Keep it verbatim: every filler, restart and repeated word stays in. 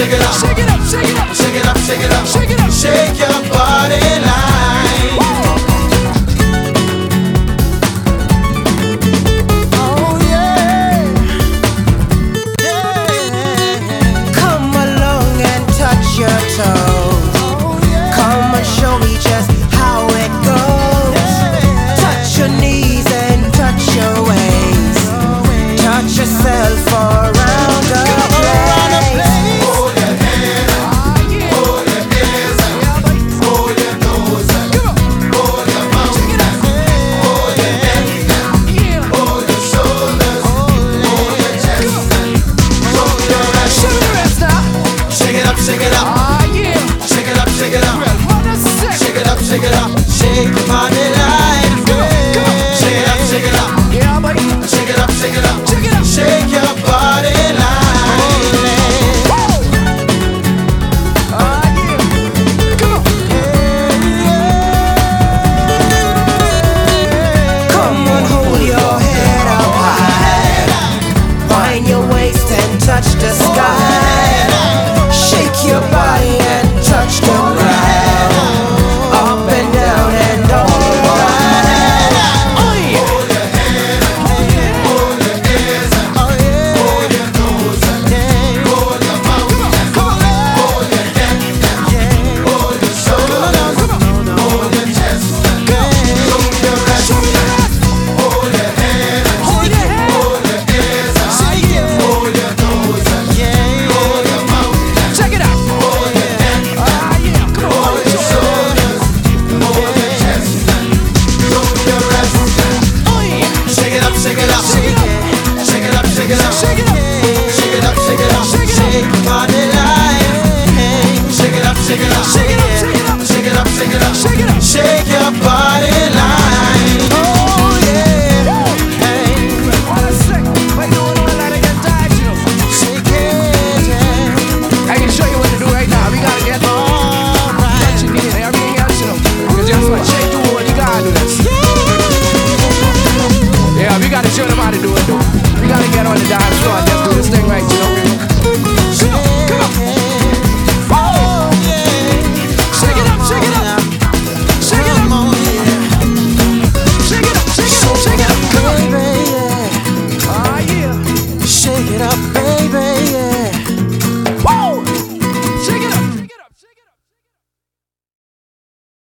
shake it up, shake it up, shake it up, shake it up, shake it up, shake it up, shake your body line. Oh yeah, yeah. Come along and touch your toes. Oh, yeah. Come and show me just how it goes. Yeah. Touch your knees and touch your waist. Touch yourself around the place. Hold your head up, hold your ears up, hold your nose up, hold your mouth up, hold your neck up, hold your shoulders, hold your chest up, hold your rest up. Shake it up, shake it up, shake it up, shake it up, shake it up, shake it up, shake your body line. Shake it up, shake it up, shake it up, shake it up, shake your body line. Come on, hold your head up high. Wind your waist and touch the sky. Shake your body and touch the ground. Up and down and all around. Hold your head up, hold your ears up, hold your nose up, hold your mouth up, hold your neck up, hold your shoulders, hold your chest up, hold your rest up. Hold your head up, hold your ears up, hold your nose up, hold your mouth up, Check it out. hold your neck up, hold your shoulders, hold your chest up, hold your rest up. Shake it up, shake it up, shake it up, shake it up, shake it up, shake it up, shake it up, shake it up, shake your body line. Shake it up, shake it up, shake it up, shake it up, shake it up, shake it up, shake your body line. Oh yeah, shake it. I can show you what to do right now. We gotta get what you need and everything else, you know. Because just what Shay do, what you gotta do this. Yeah, we gotta show them how to do it, though. We gotta get on the dance floor and just do this thing right, you know.